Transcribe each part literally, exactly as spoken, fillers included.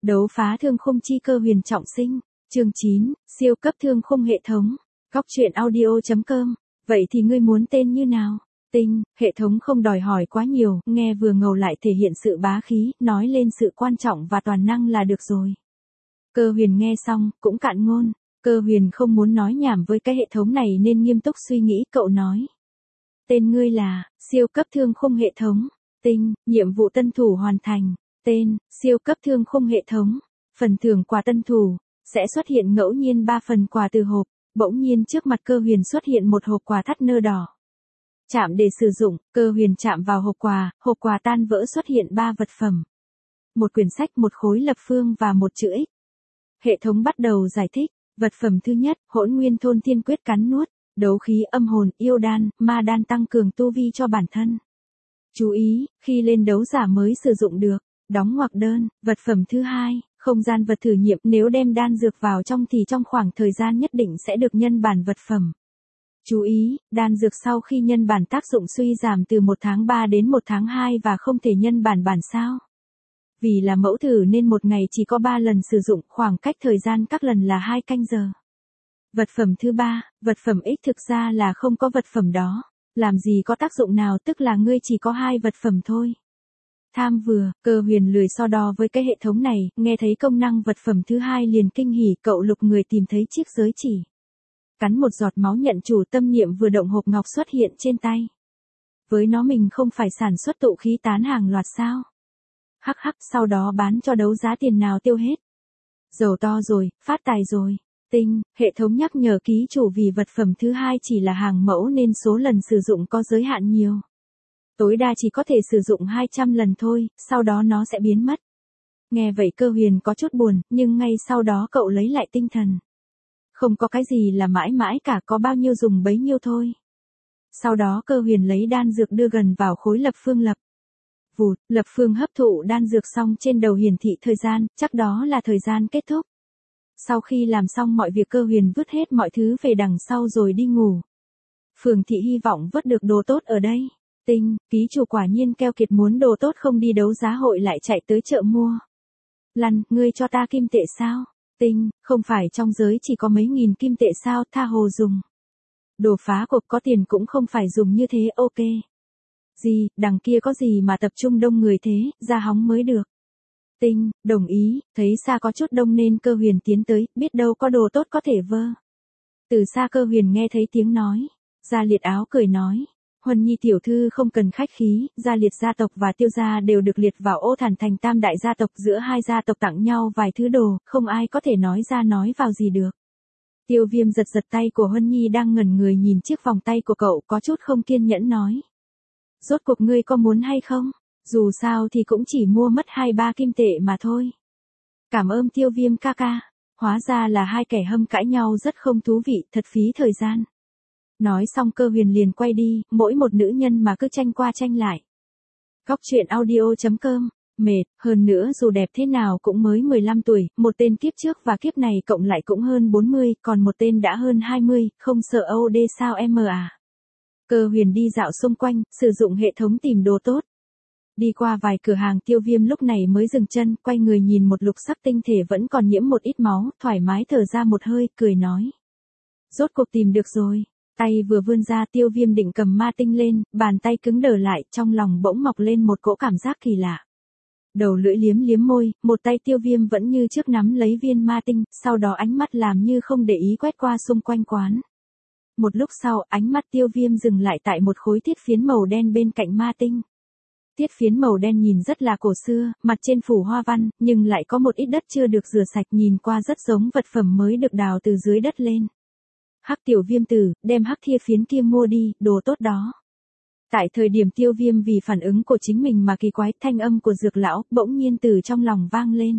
Đấu phá thương khung chi cơ huyền trọng sinh. Chương chín, siêu cấp thương khung hệ thống. Góc truyện audio chấm com. Vậy thì ngươi muốn tên như nào? Tinh, hệ thống không đòi hỏi quá nhiều, nghe vừa ngầu lại thể hiện sự bá khí, nói lên sự quan trọng và toàn năng là được rồi. Cơ huyền nghe xong, cũng cạn ngôn. Cơ huyền không muốn nói nhảm với cái hệ thống này nên nghiêm túc suy nghĩ, cậu nói. Tên ngươi là, siêu cấp thương khung hệ thống. Tinh, nhiệm vụ tân thủ hoàn thành. Tên, siêu cấp thương khung hệ thống. Phần thưởng quà tân thủ, sẽ xuất hiện ngẫu nhiên ba phần quà từ hộp. Bỗng nhiên trước mặt cơ huyền xuất hiện một hộp quà thắt nơ đỏ. Chạm để sử dụng, cơ huyền chạm vào hộp quà, hộp quà tan vỡ xuất hiện ba vật phẩm. Một quyển sách, một khối lập phương và một chữ X. Hệ thống bắt đầu giải thích, vật phẩm thứ nhất, hỗn nguyên thôn thiên quyết cắn nuốt, đấu khí âm hồn, yêu đan, ma đan tăng cường tu vi cho bản thân. Chú ý, khi lên đấu giả mới sử dụng được, đóng ngoặc đơn, vật phẩm thứ hai, không gian vật thử nghiệm, nếu đem đan dược vào trong thì trong khoảng thời gian nhất định sẽ được nhân bản vật phẩm. Chú ý, đan dược sau khi nhân bản tác dụng suy giảm từ một tháng ba đến một tháng hai và không thể nhân bản bản sao. Vì là mẫu thử nên một ngày chỉ có ba lần sử dụng, khoảng cách thời gian các lần là hai canh giờ. Vật phẩm thứ ba, vật phẩm X thực ra là không có vật phẩm đó. Làm gì có tác dụng nào, tức là ngươi chỉ có hai vật phẩm thôi. Tham vừa, cơ huyền lười so đo với cái hệ thống này, nghe thấy công năng vật phẩm thứ hai liền kinh hỉ, cậu lục người tìm thấy chiếc giới chỉ. Cắn một giọt máu nhận chủ, tâm niệm vừa động hộp ngọc xuất hiện trên tay. Với nó mình không phải sản xuất tụ khí tán hàng loạt sao? Hắc hắc, sau đó bán cho đấu giá tiền nào tiêu hết. Giàu to rồi, phát tài rồi. Tinh, hệ thống nhắc nhở ký chủ vì vật phẩm thứ hai chỉ là hàng mẫu nên số lần sử dụng có giới hạn nhiều. Tối đa chỉ có thể sử dụng hai trăm lần thôi, sau đó nó sẽ biến mất. Nghe vậy cơ huyền có chút buồn, nhưng ngay sau đó cậu lấy lại tinh thần. Không có cái gì là mãi mãi cả, có bao nhiêu dùng bấy nhiêu thôi. Sau đó cơ huyền lấy đan dược đưa gần vào khối lập phương lập. Vụt, lập phương hấp thụ đan dược xong trên đầu hiển thị thời gian, chắc đó là thời gian kết thúc. Sau khi làm xong mọi việc cơ huyền vứt hết mọi thứ về đằng sau rồi đi ngủ. Phường thị hy vọng vớt được đồ tốt ở đây. Tinh, ký chủ quả nhiên keo kiệt, muốn đồ tốt không đi đấu giá hội lại chạy tới chợ mua. Lăn, ngươi cho ta kim tệ sao? Tinh, không phải trong giới chỉ có mấy nghìn kim tệ sao, tha hồ dùng. Đồ phá cuộc có tiền cũng không phải dùng như thế, ok. Gì, đằng kia có gì mà tập trung đông người thế, ra hóng mới được. Tinh, đồng ý, thấy xa có chút đông nên cơ huyền tiến tới, biết đâu có đồ tốt có thể vơ. Từ xa cơ huyền nghe thấy tiếng nói, Gia Liệt áo cười nói. Huân Nhi tiểu thư không cần khách khí, Gia Liệt gia tộc và Tiêu gia đều được liệt vào Ô Thản thành tam đại gia tộc, giữa hai gia tộc tặng nhau vài thứ đồ, không ai có thể nói ra nói vào gì được. Tiêu Viêm giật giật tay của Huân Nhi đang ngẩn người nhìn chiếc vòng tay của cậu, có chút không kiên nhẫn nói. Rốt cuộc ngươi có muốn hay không? Dù sao thì cũng chỉ mua mất hai ba kim tệ mà thôi. Cảm ơn Tiêu Viêm ca ca. Hóa ra là hai kẻ hâm cãi nhau rất không thú vị, thật phí thời gian. Nói xong cơ huyền liền quay đi, mỗi một nữ nhân mà cứ tranh qua tranh lại. Góc truyện audio chấm com, mệt, hơn nữa dù đẹp thế nào cũng mới mười lăm tuổi, một tên kiếp trước và kiếp này cộng lại cũng hơn bốn mươi, còn một tên đã hơn hai mươi, không sợ ô đê sao em à. Cơ huyền đi dạo xung quanh, sử dụng hệ thống tìm đồ tốt. Đi qua vài cửa hàng, Tiêu Viêm lúc này mới dừng chân, quay người nhìn một lục sắc tinh thể vẫn còn nhiễm một ít máu, thoải mái thở ra một hơi, cười nói. Rốt cuộc tìm được rồi. Tay vừa vươn ra, Tiêu Viêm định cầm ma tinh lên, bàn tay cứng đờ lại, trong lòng bỗng mọc lên một cỗ cảm giác kỳ lạ. Đầu lưỡi liếm liếm môi, một tay Tiêu Viêm vẫn như trước nắm lấy viên ma tinh, sau đó ánh mắt làm như không để ý quét qua xung quanh quán. Một lúc sau, ánh mắt Tiêu Viêm dừng lại tại một khối thiết phiến màu đen bên cạnh ma tinh. Thiết phiến màu đen nhìn rất là cổ xưa, mặt trên phủ hoa văn, nhưng lại có một ít đất chưa được rửa sạch, nhìn qua rất giống vật phẩm mới được đào từ dưới đất lên. Hắc tiểu Viêm tử, đem hắc thiết phiến kia mua đi, đồ tốt đó. Tại thời điểm Tiêu Viêm vì phản ứng của chính mình mà kỳ quái, thanh âm của Dược lão bỗng nhiên từ trong lòng vang lên.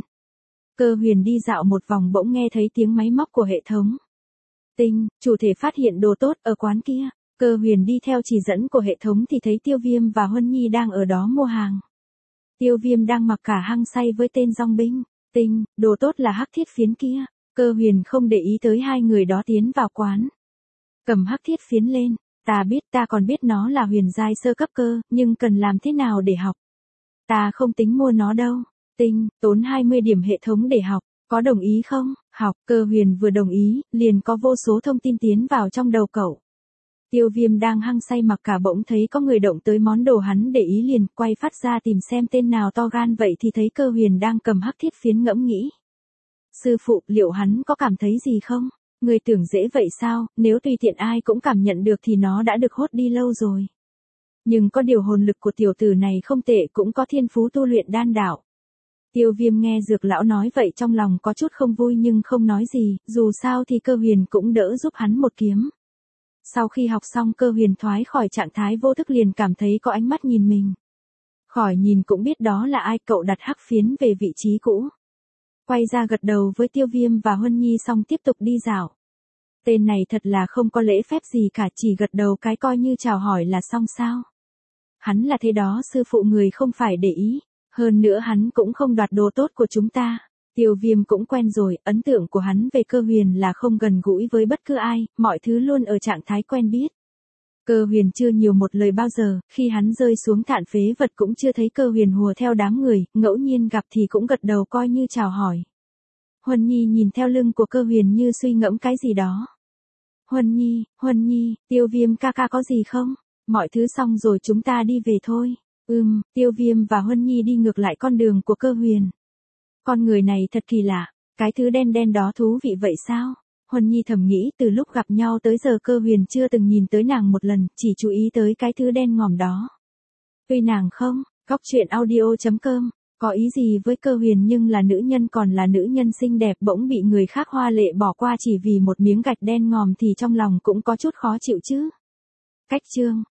Cơ huyền đi dạo một vòng bỗng nghe thấy tiếng máy móc của hệ thống. Tinh, chủ thể phát hiện đồ tốt ở quán kia. Cơ huyền đi theo chỉ dẫn của hệ thống thì thấy Tiêu Viêm và Huân Nhi đang ở đó mua hàng. Tiêu Viêm đang mặc cả hăng say với tên dong binh. Tinh, đồ tốt là hắc thiết phiến kia. Cơ huyền không để ý tới hai người đó tiến vào quán. Cầm hắc thiết phiến lên, ta biết, ta còn biết nó là huyền giai sơ cấp cơ, nhưng cần làm thế nào để học? Ta không tính mua nó đâu. Tinh, tốn hai mươi điểm hệ thống để học, có đồng ý không? Học, Cơ Huyền vừa đồng ý, liền có vô số thông tin tiến vào trong đầu cậu. Tiêu Viêm đang hăng say mặc cả bỗng thấy có người động tới món đồ hắn để ý liền quay phát ra tìm xem tên nào to gan vậy thì thấy Cơ Huyền đang cầm hắc thiết phiến ngẫm nghĩ. Sư phụ, liệu hắn có cảm thấy gì không? Người tưởng dễ vậy sao, nếu tùy tiện ai cũng cảm nhận được thì nó đã được hốt đi lâu rồi. Nhưng có điều hồn lực của tiểu tử này không tệ, cũng có thiên phú tu luyện đan đạo. Tiêu Viêm nghe Dược lão nói vậy trong lòng có chút không vui nhưng không nói gì, dù sao thì Cơ Huyền cũng đỡ giúp hắn một kiếm. Sau khi học xong Cơ Huyền thoái khỏi trạng thái vô thức liền cảm thấy có ánh mắt nhìn mình. Khỏi nhìn cũng biết đó là ai, cậu đặt hắc phiến về vị trí cũ. Quay ra gật đầu với Tiêu Viêm và Huân Nhi xong tiếp tục đi dạo. Tên này thật là không có lễ phép gì cả, chỉ gật đầu cái coi như chào hỏi là xong sao. Hắn là thế đó sư phụ, người không phải để ý. Hơn nữa hắn cũng không đoạt đồ tốt của chúng ta. Tiêu Viêm cũng quen rồi, ấn tượng của hắn về Cơ Huyền là không gần gũi với bất cứ ai, mọi thứ luôn ở trạng thái quen biết. Cơ Huyền chưa nhiều một lời bao giờ, khi hắn rơi xuống thạn phế vật cũng chưa thấy Cơ Huyền hùa theo đám người, ngẫu nhiên gặp thì cũng gật đầu coi như chào hỏi. Huân Nhi nhìn theo lưng của Cơ Huyền như suy ngẫm cái gì đó. Huân Nhi, Huân Nhi, Tiêu Viêm ca ca có gì không? Mọi thứ xong rồi chúng ta đi về thôi. Ừm, Tiêu Viêm và Huân Nhi đi ngược lại con đường của Cơ Huyền. Con người này thật kỳ lạ, cái thứ đen đen đó thú vị vậy sao? Huân Nhi thầm nghĩ, từ lúc gặp nhau tới giờ Cơ Huyền chưa từng nhìn tới nàng một lần, chỉ chú ý tới cái thứ đen ngòm đó. Tuy nàng không, góc truyện audio chấm com, có ý gì với Cơ Huyền nhưng là nữ nhân còn là nữ nhân xinh đẹp bỗng bị người khác hoa lệ bỏ qua chỉ vì một miếng gạch đen ngòm thì trong lòng cũng có chút khó chịu chứ. Cách chương